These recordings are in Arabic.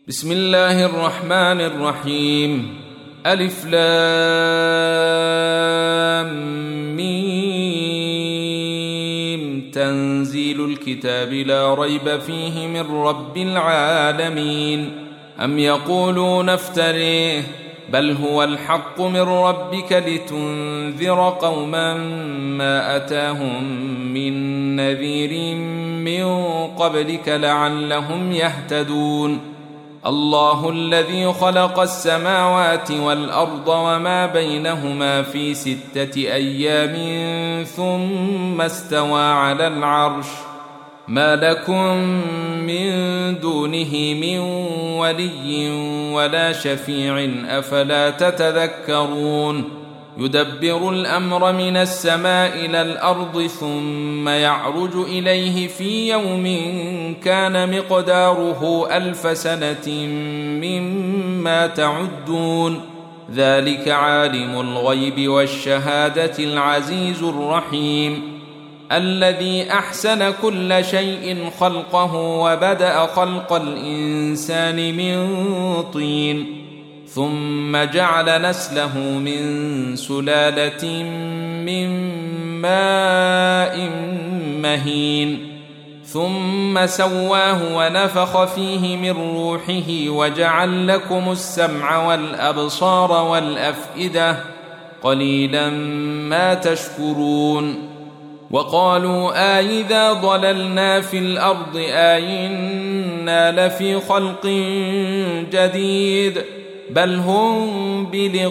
بسم الله الرحمن الرحيم. ألف لام ميم. تنزيل الكتاب لا ريب فيه من رب العالمين. أم يقولون افتريه بل هو الحق من ربك لتنذر قوما ما أتاهم من نذير من قبلك لعلهم يهتدون. الله الذي خلق السماوات والأرض وما بينهما في 6 أيام ثم استوى على العرش. ما لكم من دونه من ولي ولا شفيع أفلا تتذكرون. يدبر الأمر من السماء إلى الأرض ثم يعرج إليه في يوم كان مقداره 1000 سنة مما تعدون. ذلك عالم الغيب والشهادة العزيز الرحيم. الذي أحسن كل شيء خلقه وبدأ خلق الإنسان من طين ثم جعل نسله من سلالة من ماء مهين ثم سواه ونفخ فيه من روحه وجعل لكم السمع والأبصار والأفئدة قليلا ما تشكرون. وقالوا أإذا ضللنا في الأرض أإنا لفي خلق جديد بل هم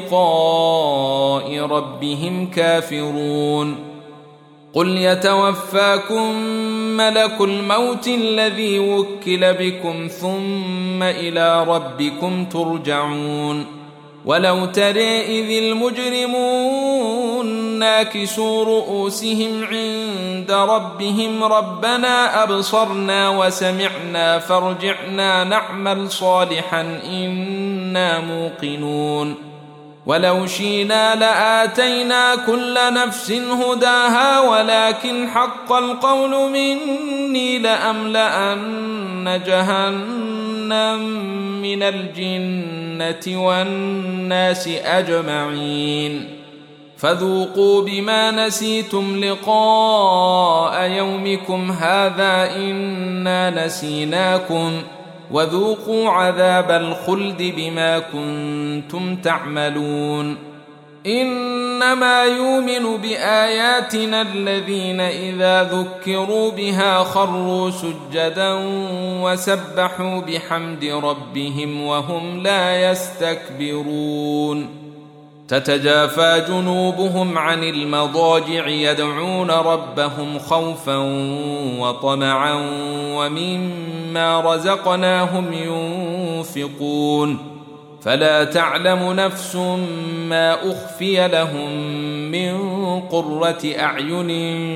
بلقاء ربهم كافرون. قل يتوفاكم ملك الموت الذي وكل بكم ثم إلى ربكم ترجعون. ولو ترى إذ المجرمون ناكسوا رؤوسهم عند ربهم ربنا أبصرنا وسمعنا فارجعنا نعمل صالحا إنا موقنون. ولو شئنا لآتينا كل نفس هداها ولكن حق القول مني لأملأن جهنم من الجنة والناس أجمعين. فذوقوا بما نسيتم لقاء يومكم هذا إنا نسيناكم وذوقوا عذاب الخلد بما كنتم تعملون. إنما يؤمن بآياتنا الذين إذا ذكروا بها خروا سجدا وسبحوا بحمد ربهم وهم لا يستكبرون. تتجافى جنوبهم عن المضاجع يدعون ربهم خوفا وطمعا ومما رزقناهم ينفقون. فلا تعلم نفس ما أخفي لهم من قرة أعين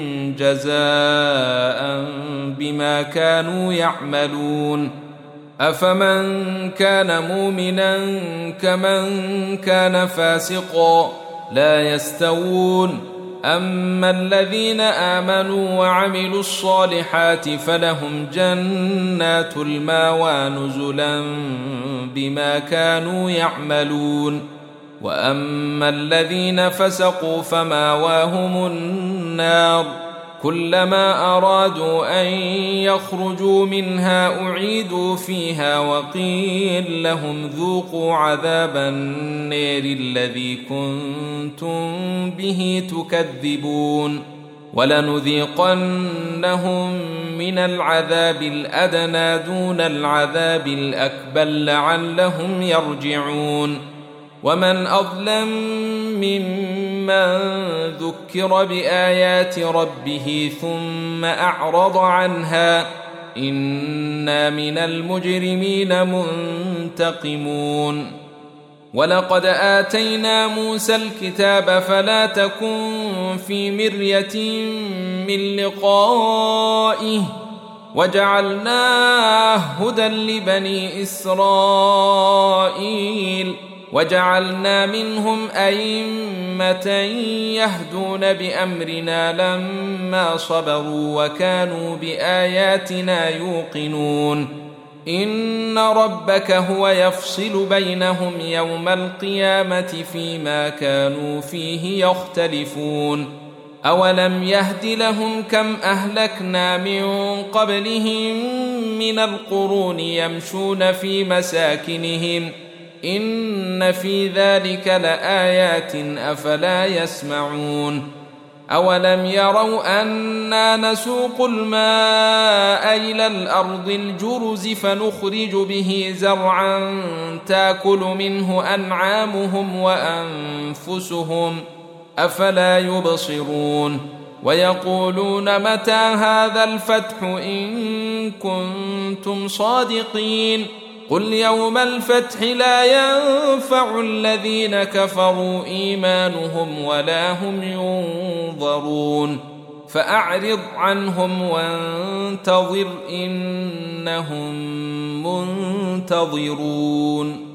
جزاء بما كانوا يعملون. أفمن كان مؤمنا كمن كان فاسقا لا يستوون. أما الذين آمنوا وعملوا الصالحات فلهم جنات المأوى نزلا بما كانوا يعملون. وأما الذين فسقوا فمأواهم النار كلما أرادوا أن يخرجوا منها أعيدوا فيها وقيل لهم ذوقوا عذاب النار الذي كنتم به تكذبون. ولنذيقنهم من العذاب الأدنى دون العذاب الأكبر لعلهم يرجعون. ومن أظلم ممن ذكر بآيات ربه ثم أعرض عنها إنا من المجرمين منتقمون. ولقد آتينا موسى الكتاب فلا تكن في مرية من لقائه وجعلناه هدى لبني إسرائيل وجعلنا منهم أئمة يهدون بأمرنا لما صبروا وكانوا بآياتنا يوقنون. إن ربك هو يفصل بينهم يوم القيامة فيما كانوا فيه يختلفون أولم يهد لهم كم أهلكنا من قبلهم من القرون يمشون في مساكنهم إن في ذلك لآيات أفلا يسمعون أولم يروا أنا نسوق الماء إلى الأرض الجرز فنخرج به زرعا تاكل منه أنعامهم وأنفسهم أفلا يبصرون ويقولون متى هذا الفتح إن كنتم صادقين قل يوم الفتح لا ينفع الذين كفروا إيمانهم ولا هم ينظرون فأعرض عنهم وانتظر إنهم منتظرون